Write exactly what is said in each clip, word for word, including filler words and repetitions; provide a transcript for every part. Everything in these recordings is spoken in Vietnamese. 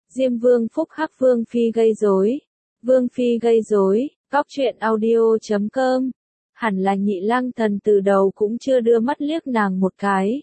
Diêm Vương phúc hắc Vương Phi gây rối. Vương Phi gây rối, góc truyện audio chấm com. Hẳn là Nhị Lang Thần từ đầu cũng chưa đưa mắt liếc nàng một cái.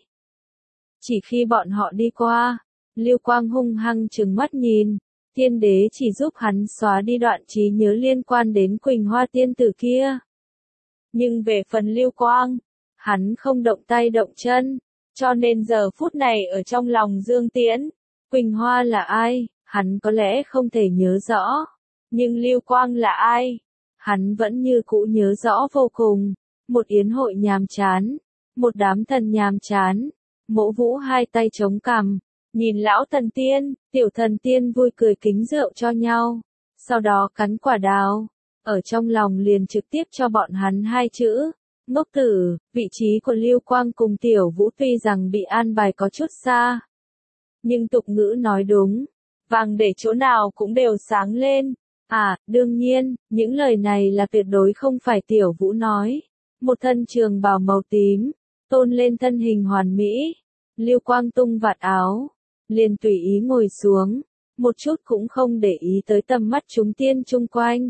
Chỉ khi bọn họ đi qua, Lưu Quang hung hăng trừng mắt nhìn, Tiên Đế chỉ giúp hắn xóa đi đoạn trí nhớ liên quan đến Quỳnh Hoa tiên tử kia. Nhưng về phần Lưu Quang, hắn không động tay động chân, cho nên giờ phút này ở trong lòng Dương Tiễn, Quỳnh Hoa là ai, hắn có lẽ không thể nhớ rõ, nhưng Lưu Quang là ai, hắn vẫn như cũ nhớ rõ vô cùng. Một yến hội nhàm chán, một đám thần nhàm chán, Mộ Vũ hai tay chống cằm, nhìn lão thần tiên, tiểu thần tiên vui cười kính rượu cho nhau, sau đó cắn quả đào, ở trong lòng liền trực tiếp cho bọn hắn hai chữ, ngốc tử. Vị trí của Lưu Quang cùng Tiểu Vũ tuy rằng bị an bài có chút xa, nhưng tục ngữ nói đúng, vàng để chỗ nào cũng đều sáng lên. À, đương nhiên, những lời này là tuyệt đối không phải Tiểu Vũ nói. Một thân trường bào màu tím, tôn lên thân hình hoàn mỹ, Lưu Quang tung vạt áo, liền tùy ý ngồi xuống, một chút cũng không để ý tới tầm mắt chúng tiên chung quanh.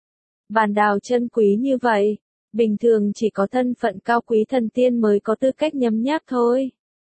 Bàn đào chân quý như vậy, bình thường chỉ có thân phận cao quý thần tiên mới có tư cách nhấm nháp thôi.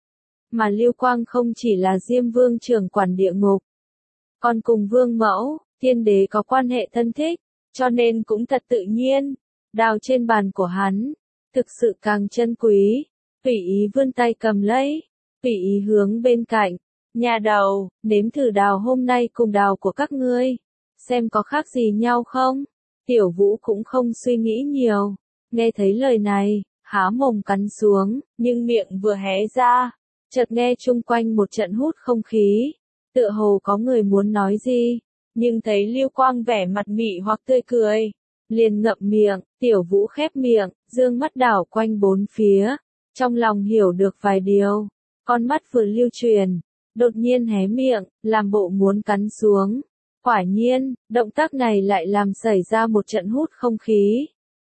Mà Lưu Quang không chỉ là Diêm Vương trưởng quản địa ngục, còn cùng Vương Mẫu, Tiên Đế có quan hệ thân thích, cho nên cũng thật tự nhiên, đào trên bàn của hắn, thực sự càng chân quý, tùy ý vươn tay cầm lấy, tùy ý hướng bên cạnh, nhà đầu, nếm thử đào hôm nay cùng đào của các ngươi, xem có khác gì nhau không? Tiểu Vũ cũng không suy nghĩ nhiều, nghe thấy lời này, há mồm cắn xuống, nhưng miệng vừa hé ra, chợt nghe chung quanh một trận hút không khí, tựa hồ có người muốn nói gì, nhưng thấy Lưu Quang vẻ mặt mị hoặc tươi cười, liền ngậm miệng. Tiểu Vũ khép miệng, dương mắt đảo quanh bốn phía, trong lòng hiểu được vài điều, con mắt vừa lưu truyền, đột nhiên hé miệng, làm bộ muốn cắn xuống. Quả nhiên, động tác này lại làm xảy ra một trận hút không khí.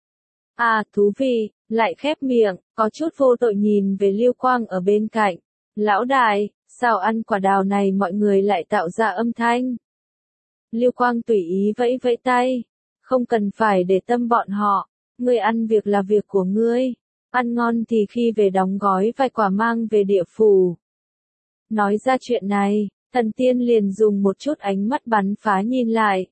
À, thú vị, lại khép miệng, có chút vô tội nhìn về Lưu Quang ở bên cạnh. Lão đại, sao ăn quả đào này mọi người lại tạo ra âm thanh? Lưu Quang tùy ý vẫy vẫy tay, không cần phải để tâm bọn họ, ngươi ăn việc là việc của ngươi, ăn ngon thì khi về đóng gói vài quả mang về địa phủ. Nói ra chuyện này, thần tiên liền dùng một chút ánh mắt bắn phá nhìn lại.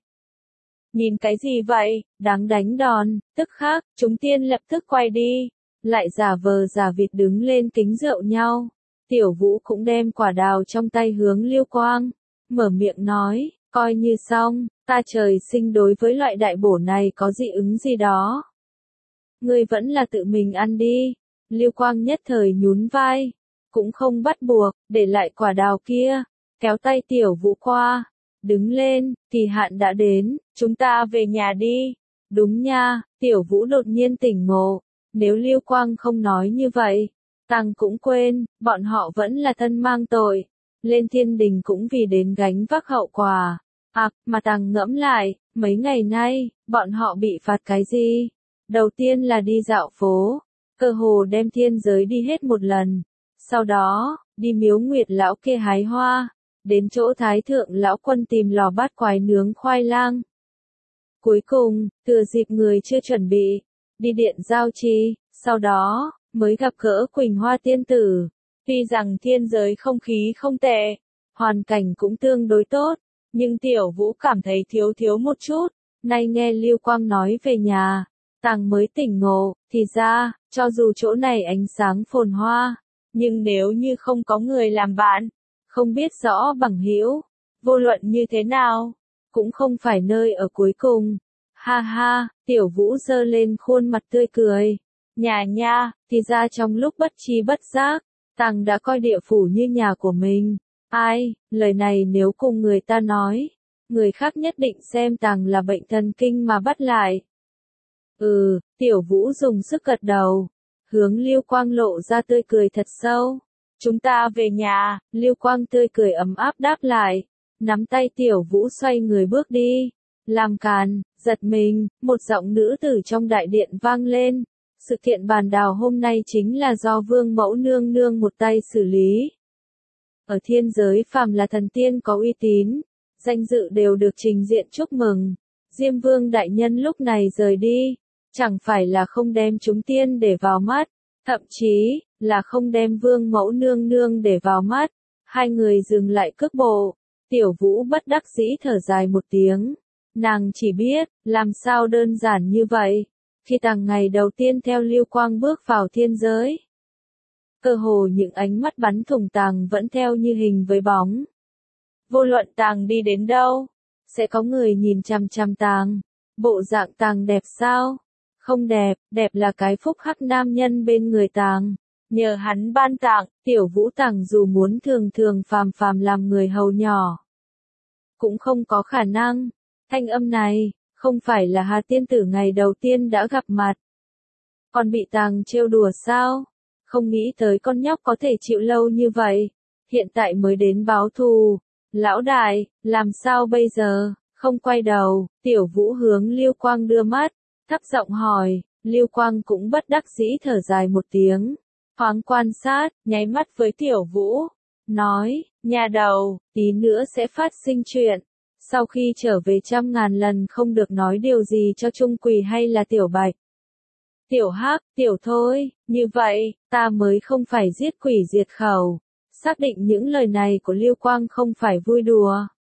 Nhìn cái gì vậy, đáng đánh đòn. Tức khắc, chúng tiên lập tức quay đi, lại giả vờ giả vịt đứng lên kính rượu nhau. Tiểu Vũ cũng đem quả đào trong tay hướng Lưu Quang, mở miệng nói, coi như xong, ta trời sinh đối với loại đại bổ này có dị ứng gì đó. Ngươi vẫn là tự mình ăn đi. Lưu Quang nhất thời nhún vai, cũng không bắt buộc, để lại quả đào kia, kéo tay Tiểu Vũ qua, đứng lên, kỳ hạn đã đến, chúng ta về nhà đi. Đúng nha, Tiểu Vũ đột nhiên tỉnh ngộ, nếu Lưu Quang không nói như vậy, Tằng cũng quên, bọn họ vẫn là thân mang tội, lên thiên đình cũng vì đến gánh vác hậu quả. À, mà Tằng ngẫm lại, mấy ngày nay, bọn họ bị phạt cái gì? Đầu tiên là đi dạo phố, cơ hồ đem thiên giới đi hết một lần, sau đó, đi miếu Nguyệt lão kia hái hoa, đến chỗ Thái thượng lão quân tìm lò bát quái nướng khoai lang. Cuối cùng, thừa dịp người chưa chuẩn bị, đi điện giao trì, sau đó, mới gặp gỡ Quỳnh Hoa tiên tử. Tuy rằng thiên giới không khí không tệ, hoàn cảnh cũng tương đối tốt, nhưng Tiểu Vũ cảm thấy thiếu thiếu một chút. Nay nghe Lưu Quang nói về nhà, Tằng mới tỉnh ngộ, thì ra, cho dù chỗ này ánh sáng phồn hoa, nhưng nếu như không có người làm bạn, không biết rõ bằng hữu, vô luận như thế nào, cũng không phải nơi ở cuối cùng. Ha ha, Tiểu Vũ giơ lên khuôn mặt tươi cười. Nhà nha, thì ra trong lúc bất tri bất giác, Tằng đã coi địa phủ như nhà của mình. Ai, lời này nếu cùng người ta nói, người khác nhất định xem Tằng là bệnh thần kinh mà bắt lại. Ừ, Tiểu Vũ dùng sức gật đầu, hướng Lưu Quang lộ ra tươi cười thật sâu. Chúng ta về nhà. Lưu Quang tươi cười ấm áp đáp lại, nắm tay Tiểu Vũ xoay người bước đi. Làm càn, giật mình, một giọng nữ tử trong đại điện vang lên. Sự kiện bàn đào hôm nay chính là do Vương Mẫu nương nương một tay xử lý. Ở thiên giới phàm là thần tiên có uy tín, danh dự đều được trình diện chúc mừng. Diêm Vương đại nhân lúc này rời đi, chẳng phải là không đem chúng tiên để vào mắt, thậm chí là không đem Vương mẫu nương nương để vào mắt. Hai người dừng lại cước bộ, Tiểu Vũ bất đắc dĩ thở dài một tiếng. Nàng chỉ biết, làm sao đơn giản như vậy. Khi tàng ngày đầu tiên theo Lưu Quang bước vào thiên giới, cơ hồ những ánh mắt bắn thủng Tàng vẫn theo như hình với bóng. Vô luận Tàng đi đến đâu, sẽ có người nhìn chằm chằm Tàng. Bộ dạng Tàng đẹp sao? Không đẹp, đẹp là cái phúc hắc nam nhân bên người Tàng. Nhờ hắn ban tặng, Tiểu Vũ Tàng dù muốn thường thường phàm phàm làm người hầu nhỏ, cũng không có khả năng. Thanh âm này, không phải là Hà tiên tử ngày đầu tiên đã gặp mặt. Còn bị Tàng trêu đùa sao? Không nghĩ tới con nhóc có thể chịu lâu như vậy. Hiện tại mới đến báo thù. Lão đại, làm sao bây giờ? Không quay đầu, Tiểu Vũ hướng Lưu Quang đưa mắt, thấp giọng hỏi. Lưu Quang cũng bất đắc dĩ thở dài một tiếng. Thoáng quan sát, nháy mắt với Tiểu Vũ, nói, nhà đầu, tí nữa sẽ phát sinh chuyện. Sau khi trở về trăm ngàn lần không được nói điều gì cho Trung Quỳ hay là Tiểu Bạch. Tiểu Hắc, Tiểu Thôi, như vậy, ta mới không phải giết quỷ diệt khẩu. Xác định những lời này của Lưu Quang không phải vui đùa.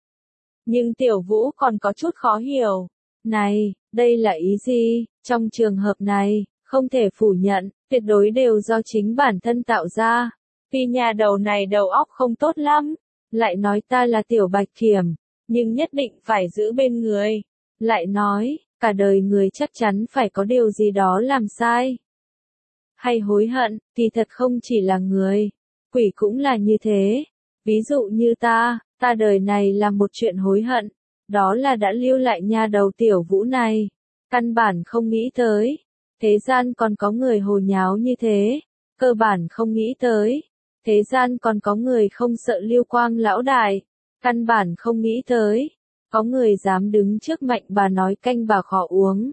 Nhưng Tiểu Vũ còn có chút khó hiểu. Này, đây là ý gì? Trong trường hợp này, không thể phủ nhận, tuyệt đối đều do chính bản thân tạo ra. Vì nhà đầu này đầu óc không tốt lắm, lại nói ta là Tiểu Bạch Kiểm, nhưng nhất định phải giữ bên người. Lại nói, cả đời người chắc chắn phải có điều gì đó làm sai. Hay hối hận, thì thật không chỉ là người, quỷ cũng là như thế. Ví dụ như ta, ta đời này làm một chuyện hối hận, đó là đã lưu lại nhà đầu Tiểu Vũ này. Căn bản không nghĩ tới, thế gian còn có người hồ nháo như thế. Cơ bản không nghĩ tới, thế gian còn có người không sợ Lưu Quang lão đại. Căn bản không nghĩ tới, có người dám đứng trước Mạnh bà nói canh bà khó uống.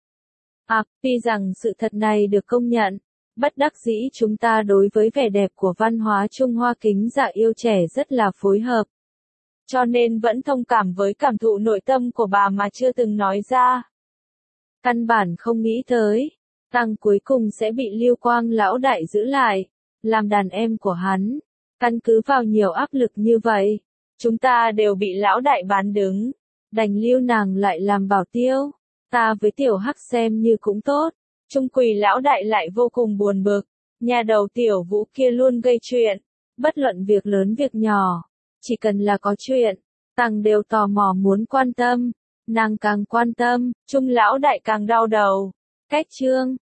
À, tuy rằng sự thật này được công nhận, bất đắc dĩ chúng ta đối với vẻ đẹp của văn hóa Trung Hoa kính dạ yêu trẻ rất là phối hợp. Cho nên vẫn thông cảm với cảm thụ nội tâm của bà mà chưa từng nói ra. Căn bản không nghĩ tới, Tàng cuối cùng sẽ bị Lưu Quang lão đại giữ lại, làm đàn em của hắn. Căn cứ vào nhiều áp lực như vậy, chúng ta đều bị lão đại bán đứng, đành lưu nàng lại làm bảo tiêu. Ta với Tiểu Hắc xem như cũng tốt. Trung Quỳ lão đại lại vô cùng buồn bực, nhà đầu Tiểu Vũ kia luôn gây chuyện, bất luận việc lớn việc nhỏ, chỉ cần là có chuyện, Tàng đều tò mò muốn quan tâm, nàng càng quan tâm, Trung lão đại càng đau đầu. Cách chương